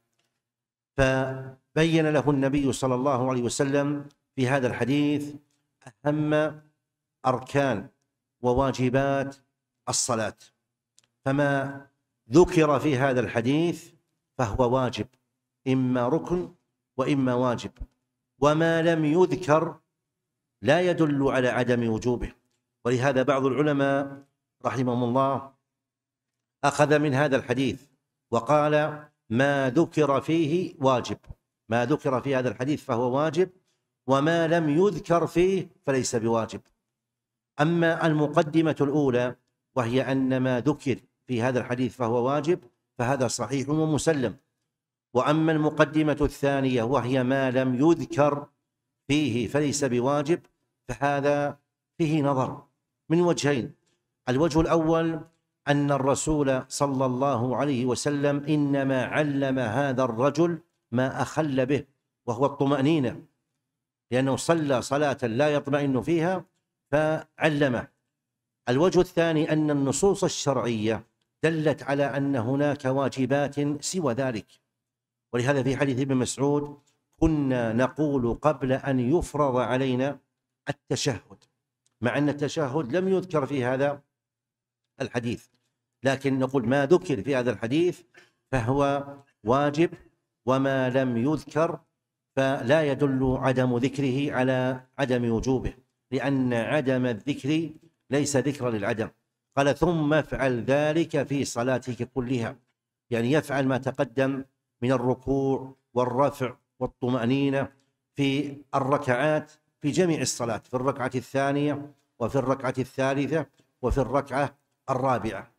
فبين له النبي صلى الله عليه وسلم في هذا الحديث أهم أركان وواجبات الصلاة، فما ذكر في هذا الحديث فهو واجب، إما ركن وإما واجب، وما لم يذكر لا يدل على عدم وجوبه. ولهذا بعض العلماء رحمهم الله أخذ من هذا الحديث وقال ما ذكر فيه واجب، ما ذكر في هذا الحديث فهو واجب، وما لم يذكر فيه فليس بواجب. أما المقدمة الأولى وهي أن ما ذكر في هذا الحديث فهو واجب فهذا صحيح ومسلم، وأما المقدمة الثانية وهي ما لم يذكر فيه فليس بواجب فهذا فيه نظر من وجهين. الوجه الأول أن الرسول صلى الله عليه وسلم إنما علم هذا الرجل ما أخل به وهو الطمأنينة، لأنه صلى صلاة لا يطمئن فيها فعلمه. الوجه الثاني أن النصوص الشرعية دلت على أن هناك واجبات سوى ذلك، ولهذا في حديث ابن مسعود كنا نقول قبل أن يفرض علينا التشهد، مع أن التشهد لم يذكر في هذا الحديث، لكن نقول ما ذكر في هذا الحديث فهو واجب، وما لم يذكر فلا يدل عدم ذكره على عدم وجوبه، لأن عدم الذكر ليس ذكر للعدم. قال ثم افعل ذلك في صلاتك كلها، يعني يفعل ما تقدم من الركوع والرفع والطمأنينة في الركعات في جميع الصلاة، في الركعة الثانية وفي الركعة الثالثة وفي الركعة الرابعة.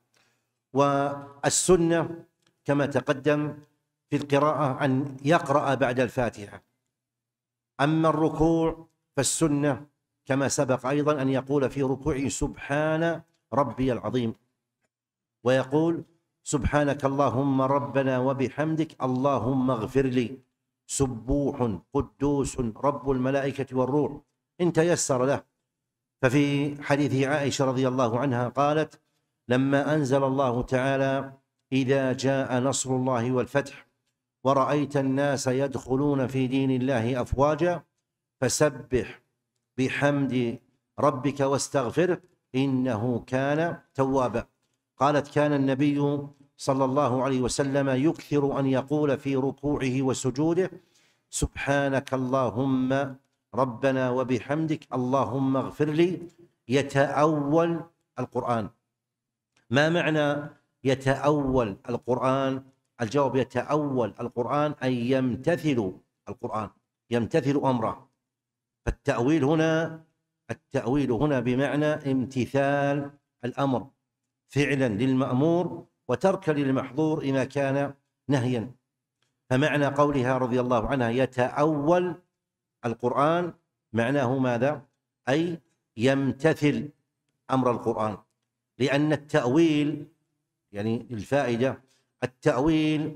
والسنة كما تقدم في القراءة أن يقرأ بعد الفاتحة. أما الركوع فالسنة كما سبق أيضا أن يقول في ركوعه سبحان ربي العظيم، ويقول سبحانك اللهم ربنا وبحمدك اللهم اغفر لي سبوح قدوس رب الملائكة والروح إن تيسر له. ففي حديث عائشة رضي الله عنها قالت لما أنزل الله تعالى إذا جاء نصر الله والفتح ورأيت الناس يدخلون في دين الله أفواجا فسبح بحمد ربك واستغفره إنه كان توابا. قالت كان النبي صلى الله عليه وسلم يكثر أن يقول في ركوعه وسجوده سبحانك اللهم ربنا وبحمدك اللهم اغفر لي، يتأول القرآن. ما معنى يتأول القرآن؟ الجواب يتأول القرآن أي يمتثل القرآن، يمتثل أمره. فالتأويل هنا التأويل هنا بمعنى امتثال الأمر، فعلا للمأمور وتركا للمحظور إذا كان نهيا. فمعنى قولها رضي الله عنها يتأول القرآن معناه ماذا؟ أي يمتثل أمر القرآن، لأن التأويل يعني الفائدة التأويل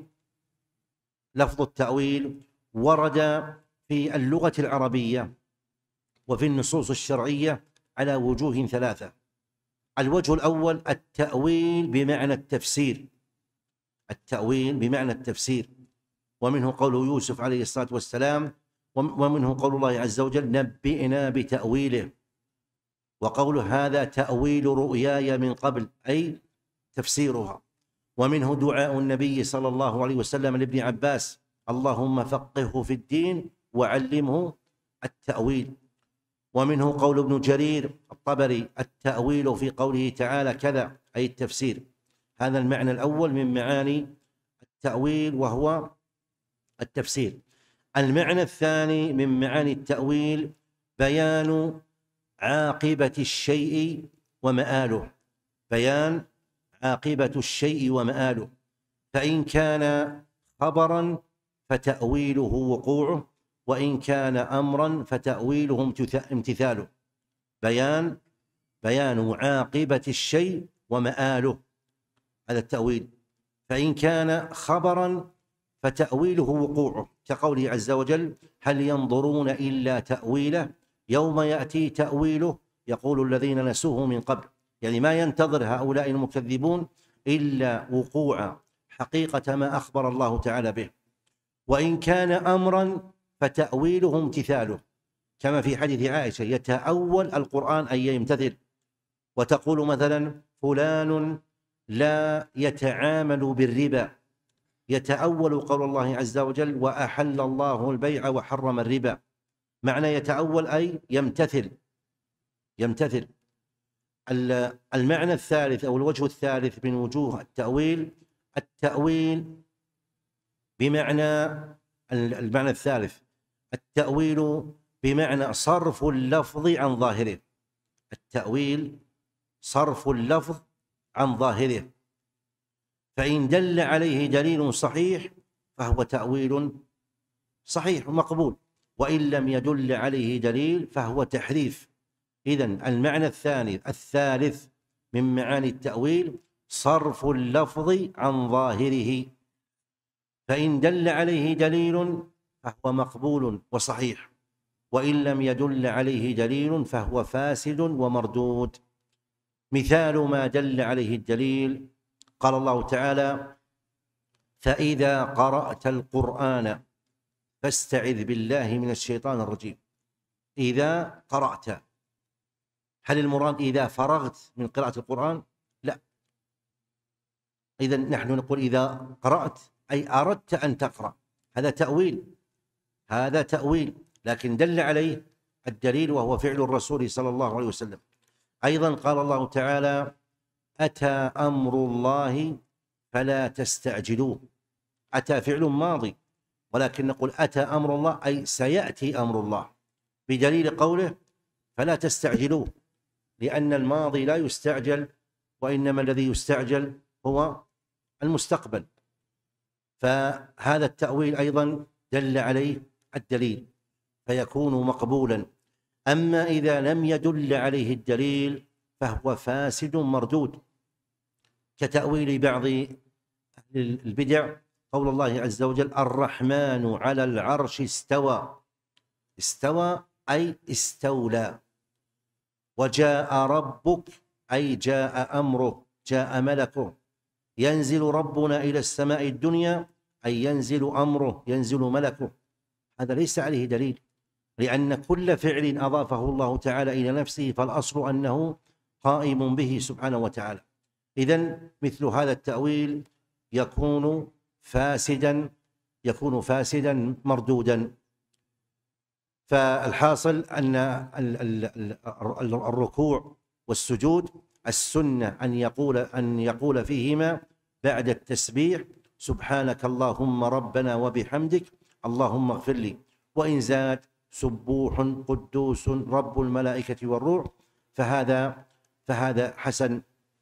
لفظ التأويل ورد في اللغة العربية وفي النصوص الشرعية على وجوه ثلاثة. الوجه الأول التأويل بمعنى التفسير، التأويل بمعنى التفسير، ومنه قول يوسف عليه الصلاة والسلام، ومنه قول الله عز وجل نبئنا بتأويله، وقول هذا تأويل رؤياي من قبل أي تفسيرها. ومنه دعاء النبي صلى الله عليه وسلم لابن عباس اللهم فقهه في الدين وعلمه التأويل. ومنه قول ابن جرير الطبري التأويل في قوله تعالى كذا أي التفسير. هذا المعنى الأول من معاني التأويل وهو التفسير. المعنى الثاني من معاني التأويل بيان عاقبة الشيء ومآله، بيان عاقبة الشيء ومآله. فإن كان خبرا فتأويله وقوعه، وإن كان أمرا فتأويله امتثاله. بيان بيان عاقبة الشيء ومآله، هذا التأويل. فإن كان خبرا فتأويله وقوعه، كقوله عز وجل: هل ينظرون إلا تأويله يوم يأتي تأويله يقول الذين نسوه من قبل. يعني ما ينتظر هؤلاء المكذبون إلا وقوع حقيقة ما أخبر الله تعالى به. وإن كان أمرا فتأويله امتثاله، كما في حديث عائشة: يتأول القرآن أي يمتثل. وتقول مثلا: فلان لا يتعامل بالربا، يتأول قول الله عز وجل: وأحل الله البيع وحرم الربا. معنى يتأول أي يمتثل يمتثل. المعنى الثالث أو الوجه الثالث من وجوه التأويل، التأويل بمعنى المعنى الثالث التأويل بمعنى صرف اللفظ عن ظاهره. التأويل صرف اللفظ عن ظاهره، فإن دل عليه دليل صحيح فهو تأويل صحيح مقبول، وإن لم يدل عليه دليل فهو تحريف. إذن المعنى الثاني الثالث من معاني التأويل صرف اللفظ عن ظاهره، فإن دل عليه دليل فهو مقبول وصحيح، وإن لم يدل عليه دليل فهو فاسد ومردود. مثال ما دل عليه الدليل: قال الله تعالى: فإذا قرأت القرآن فاستعذ بالله من الشيطان الرجيم. إذا قرأت، هل المراد إذا فرغت من قراءة القرآن؟ لا. إذن نحن نقول إذا قرأت أي أردت أن تقرأ، هذا تأويل هذا تأويل لكن دل عليه الدليل وهو فعل الرسول صلى الله عليه وسلم. أيضا قال الله تعالى: أتى أمر الله فلا تستعجلوه. أتى فعل ماضي، ولكن نقول أتى أمر الله أي سيأتي أمر الله، بدليل قوله فلا تستعجلوه، لأن الماضي لا يستعجل، وإنما الذي يستعجل هو المستقبل. فهذا التأويل أيضا دل عليه الدليل فيكون مقبولا. أما إذا لم يدل عليه الدليل فهو فاسد مردود، كتأويل بعض البدع قول الله عز وجل: الرحمن على العرش استوى. استوى أي استولى. وجاء ربك أي جاء أمره، جاء ملكه. ينزل ربنا إلى السماء الدنيا أي ينزل أمره، ينزل ملكه. هذا ليس عليه دليل، لأن كل فعل أضافه الله تعالى إلى نفسه فالأصل أنه قائم به سبحانه وتعالى. إذن مثل هذا التأويل يكون فاسدا يكون فاسدا مردودا. فالحاصل أن الركوع والسجود السنة أن يقول أن يقول فيهما بعد التسبيح: سبحانك اللهم ربنا وبحمدك اللهم اغفر لي. وإن زاد: سبوح قدوس رب الملائكة والروح، فهذا فهذا حسن.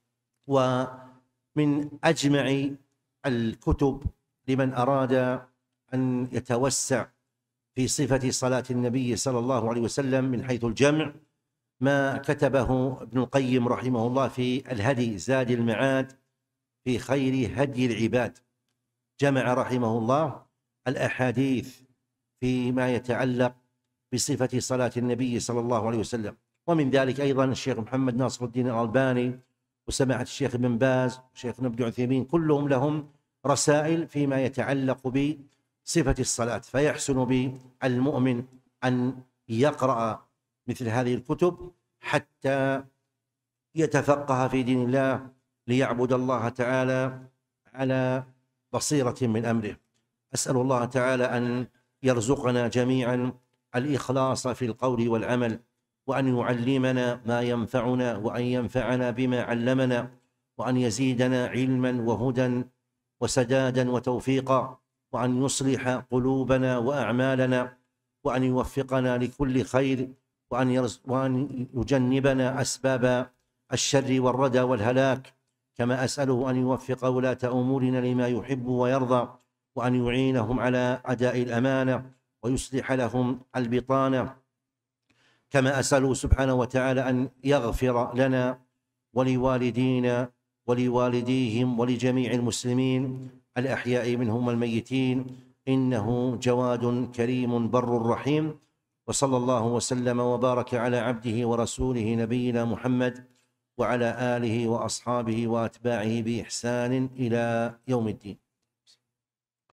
ومن أجمع الكتب لمن أراد أن يتوسع في صفة صلاة النبي صلى الله عليه وسلم من حيث الجمع ما كتبه ابن القيم رحمه الله في الهدي زاد المعاد في خير هدي العباد. جمع رحمه الله الأحاديث فيما يتعلق بصفة صلاة النبي صلى الله عليه وسلم، ومن ذلك أيضا الشيخ محمد ناصر الدين الألباني وسماحة الشيخ ابن باز وشيخنا ابن عثيمين، كلهم لهم رسائل فيما يتعلق بصفة الصلاة. فيحسن بالمؤمن أن يقرأ مثل هذه الكتب حتى يتفقه في دين الله، ليعبد الله تعالى على بصيرة من أمره. أسأل الله تعالى أن يرزقنا جميعا الإخلاص في القول والعمل، وأن يعلمنا ما ينفعنا، وأن ينفعنا بما علمنا، وأن يزيدنا علما وهدى وسدادا وتوفيقا، وأن يصلح قلوبنا وأعمالنا، وأن يوفقنا لكل خير، وأن, وأن يجنبنا أسباب الشر والردى والهلاك، كما أسأله أن يوفق ولاة أمورنا لما يحب ويرضى، وأن يعينهم على أداء الأمانة ويصلح لهم البطانة، كما أسأله سبحانه وتعالى أن يغفر لنا ولوالدينا ولوالديهم ولجميع المسلمين الأحياء منهم والميتين، إنه جواد كريم بر رحيم. وصلى الله وسلم وبارك على عبده ورسوله نبينا محمد وعلى آله وأصحابه وأتباعه بإحسان إلى يوم الدين.